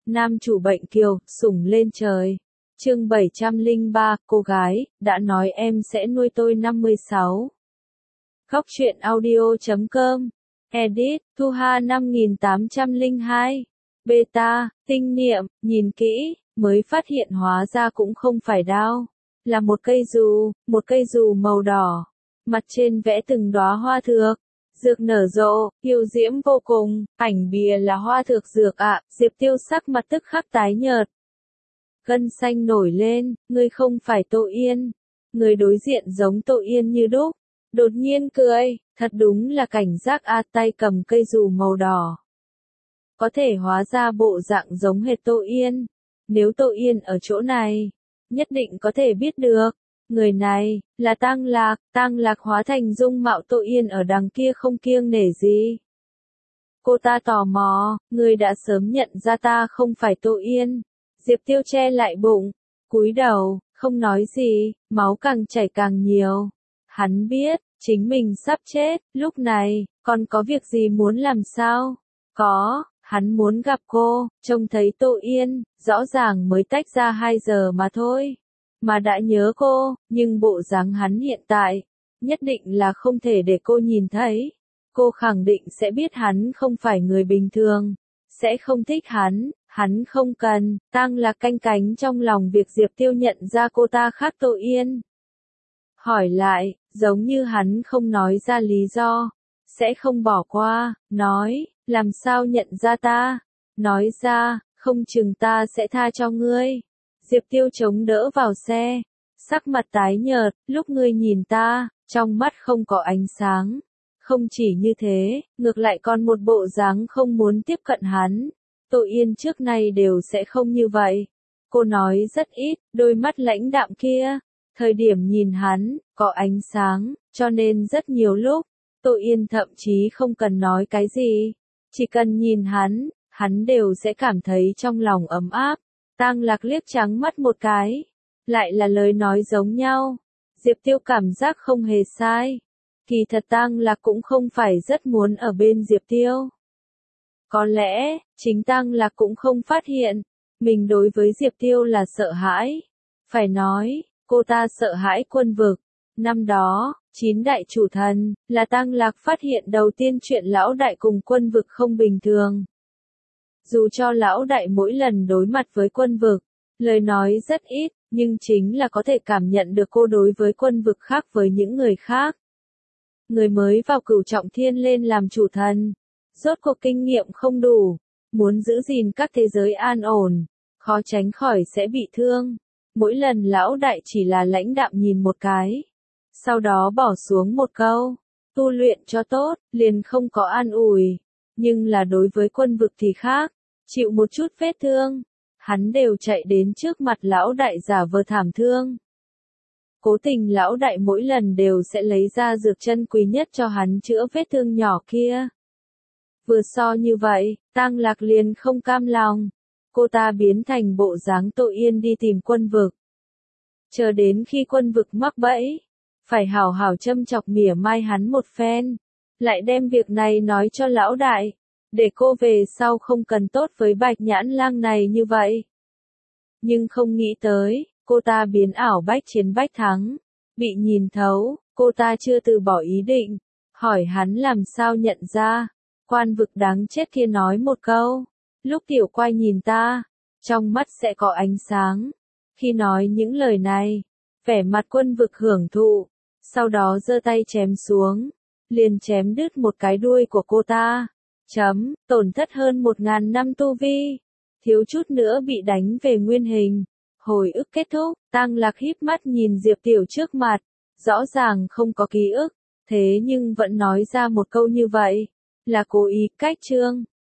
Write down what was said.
Nam chủ bệnh kiều, sủng lên trời. Chương 703, cô gái, đã nói em sẽ nuôi tôi 56. Góc truyện audio.com. Edit, Thu Hà 5802. Beta, tinh niệm, nhìn kỹ, mới phát hiện hóa ra cũng không phải đao. Là một cây dù màu đỏ. Mặt trên vẽ từng đóa hoa thược. Dược nở rộ, yêu diễm vô cùng, ảnh bìa là hoa thược dược ạ, Diệp Tiêu sắc mặt tức khắc tái nhợt. Gân xanh nổi lên, ngươi không phải Tô Yên. Người đối diện giống Tô Yên như đúc. Đột nhiên cười, thật đúng là cảnh giác a, tay cầm cây dù màu đỏ. Có thể hóa ra bộ dạng giống hệt Tô Yên. Nếu Tô Yên ở chỗ này, nhất định có thể biết được. Người này, là Tang Lạc hóa thành dung mạo Tô Yên ở đằng kia không kiêng nể gì. Cô ta tò mò, người đã sớm nhận ra ta không phải Tô Yên. Diệp Tiêu che lại bụng, cúi đầu, không nói gì, máu càng chảy càng nhiều. Hắn biết, chính mình sắp chết, lúc này, còn có việc gì muốn làm sao? Có, hắn muốn gặp cô, trông thấy Tô Yên, rõ ràng mới tách ra 2 giờ mà thôi. Mà đã nhớ cô, nhưng bộ dáng hắn hiện tại, nhất định là không thể để cô nhìn thấy. Cô khẳng định sẽ biết hắn không phải người bình thường, sẽ không thích hắn không cần. Tang Lạc canh cánh trong lòng việc Diệp Tiêu nhận ra cô ta khác Tô Yên. Hỏi lại, giống như hắn không nói ra lý do, sẽ không bỏ qua, nói, làm sao nhận ra ta? Nói ra, không chừng ta sẽ tha cho ngươi. Diệp Tiêu chống đỡ vào xe, sắc mặt tái nhợt, lúc ngươi nhìn ta, trong mắt không có ánh sáng. Không chỉ như thế, ngược lại còn một bộ dáng không muốn tiếp cận hắn. Tô Yên trước nay đều sẽ không như vậy. Cô nói rất ít, đôi mắt lãnh đạm kia. Thời điểm nhìn hắn, có ánh sáng, cho nên rất nhiều lúc, Tô Yên thậm chí không cần nói cái gì. Chỉ cần nhìn hắn đều sẽ cảm thấy trong lòng ấm áp. Tang Lạc liếc trắng mắt một cái. Lại là lời nói giống nhau. Diệp Tiêu cảm giác không hề sai. Kỳ thật Tang Lạc cũng không phải rất muốn ở bên Diệp Tiêu. Có lẽ, chính Tang Lạc cũng không phát hiện. Mình đối với Diệp Tiêu là sợ hãi. Phải nói, cô ta sợ hãi Quân Vực. Năm đó, 9 đại chủ thần, là Tang Lạc phát hiện đầu tiên chuyện lão đại cùng Quân Vực không bình thường. Dù cho lão đại mỗi lần đối mặt với Quân Vực, lời nói rất ít, nhưng chính là có thể cảm nhận được cô đối với Quân Vực khác với những người khác. Người mới vào Cửu Trọng Thiên lên làm chủ thần, rốt cuộc kinh nghiệm không đủ, muốn giữ gìn các thế giới an ổn, khó tránh khỏi sẽ bị thương. Mỗi lần lão đại chỉ là lãnh đạm nhìn một cái, sau đó bỏ xuống một câu, tu luyện cho tốt, liền không có an ủi. Nhưng là đối với Quân Vực thì khác, chịu một chút vết thương, hắn đều chạy đến trước mặt lão đại giả vờ thảm thương. Cố tình lão đại mỗi lần đều sẽ lấy ra dược chân quý nhất cho hắn chữa vết thương nhỏ kia. Vừa so như vậy, Tang Lạc liền không cam lòng. Cô ta biến thành bộ dáng Tô Yên đi tìm Quân Vực. Chờ đến khi Quân Vực mắc bẫy, phải hảo hảo châm chọc mỉa mai hắn một phen. Lại đem việc này nói cho lão đại, để cô về sau không cần tốt với Bạch Nhãn Lang này như vậy. Nhưng không nghĩ tới, cô ta biến ảo bách chiến bách thắng. Bị nhìn thấu, cô ta chưa từ bỏ ý định. Hỏi hắn làm sao nhận ra. Quan Vực đáng chết kia nói một câu. Lúc tiểu quay nhìn ta, trong mắt sẽ có ánh sáng. Khi nói những lời này, vẻ mặt Quân Vực hưởng thụ. Sau đó giơ tay chém xuống. Liền chém đứt một cái đuôi của cô ta. Tổn thất hơn 1000 năm tu vi. Thiếu chút nữa bị đánh về nguyên hình. Hồi ức kết thúc, Tang Lạc híp mắt nhìn Diệp Tiểu trước mặt. Rõ ràng không có ký ức, thế nhưng vẫn nói ra một câu như vậy. Là cố ý cách chương.